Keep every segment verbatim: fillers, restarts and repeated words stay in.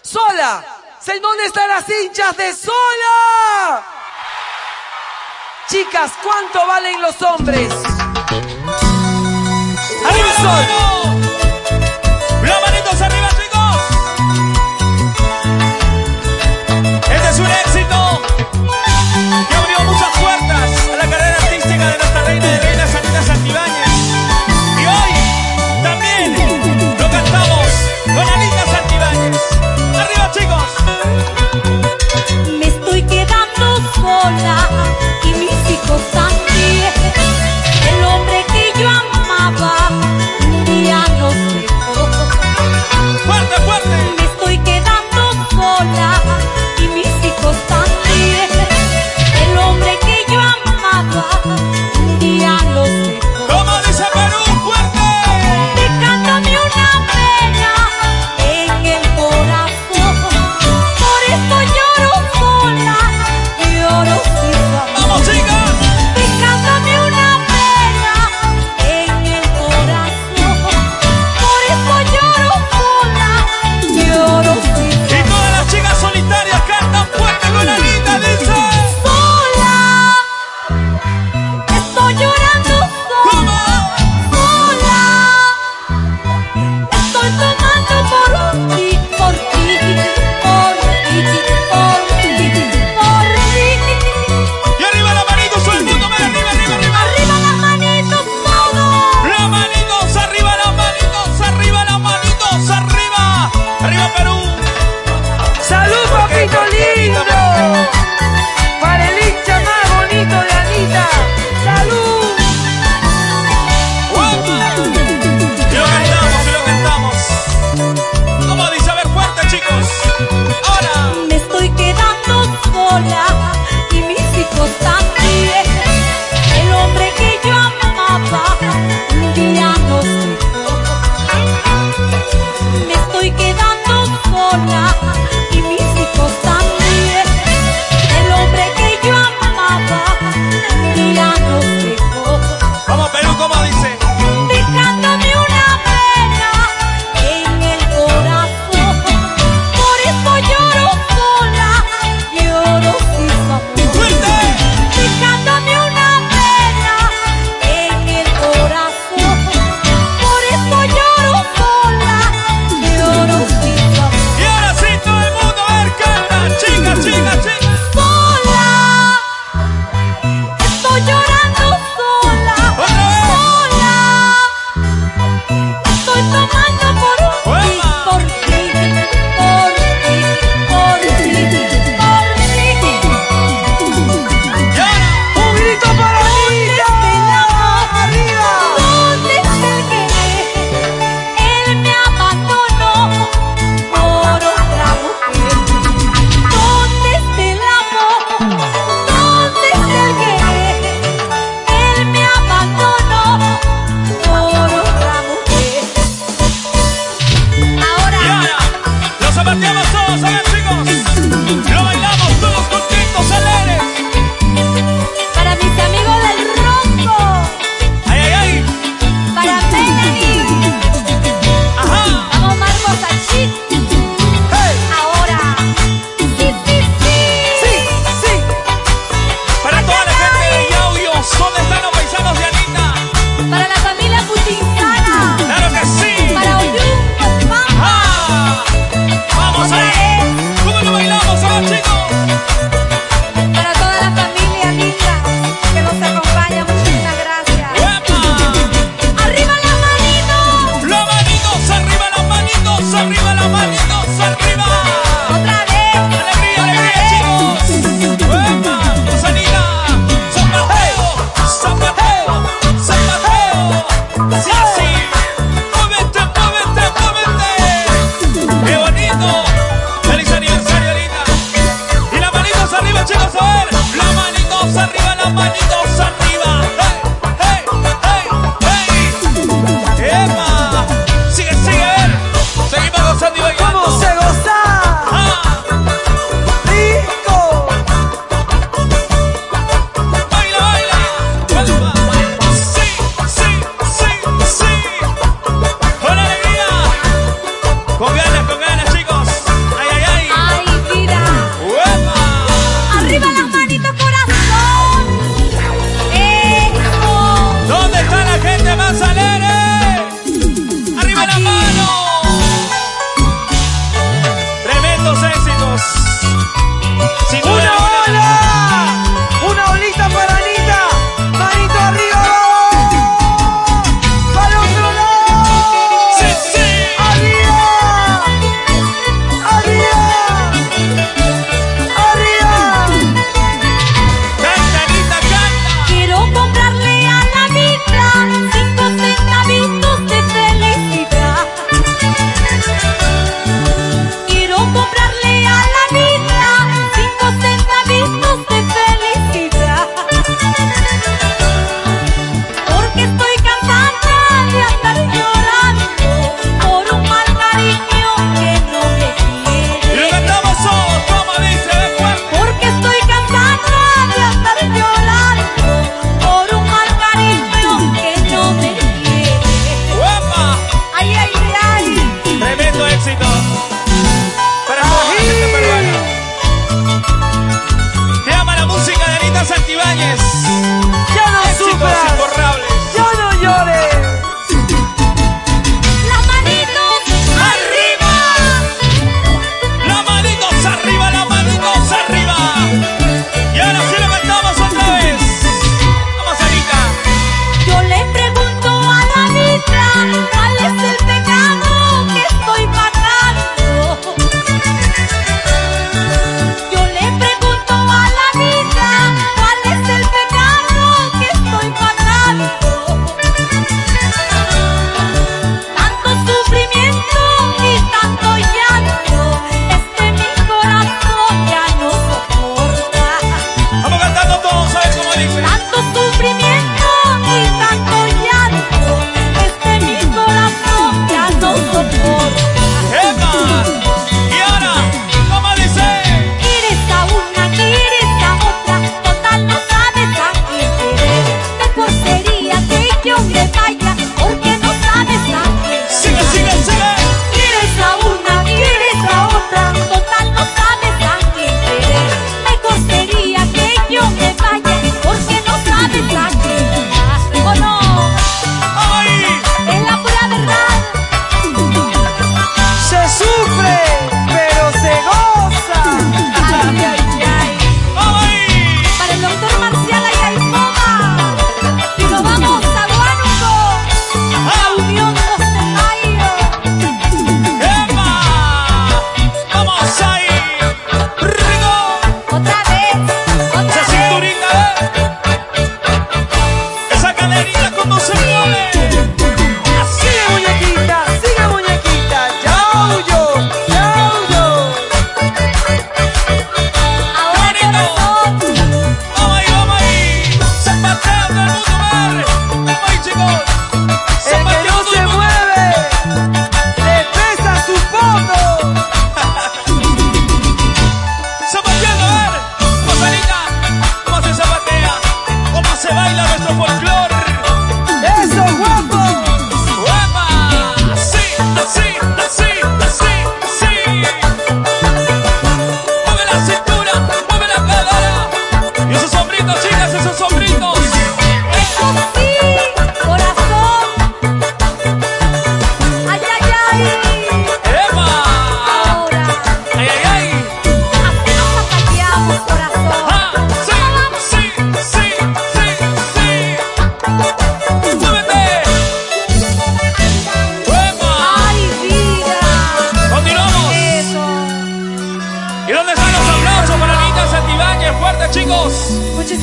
Sola. ¿Dónde están las hinchas de Sola? Chicas, ¿cuánto valen los hombres? ¡Arriba la mano! ¡Las manitos arriba, chicos! Este es un éxito que abrió muchas puertas a la carrera artística de nuestra reina de reinas, Anita Santibáñez. Y hoy también lo cantamos con Anita Santibáñez. ¡Arriba, chicos! Me estoy quedando sola y mis hijos también. El hombre que yo amaba un día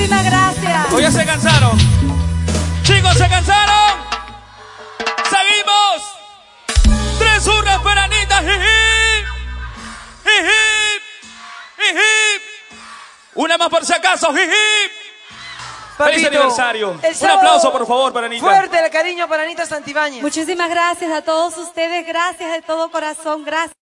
Muchísimas gracias. ¿O ya se cansaron? Chicos, ¿se cansaron? ¡Seguimos! Tres urnas para Anita. Jiji. Jiji. Jiji. Una más por si acaso. Jiji. Papito, ¡Feliz aniversario! el Un sábado, aplauso, por favor, para Anita. Fuerte el cariño para Anita Santibáñez. Muchísimas gracias a todos ustedes. Gracias de todo corazón. Gracias.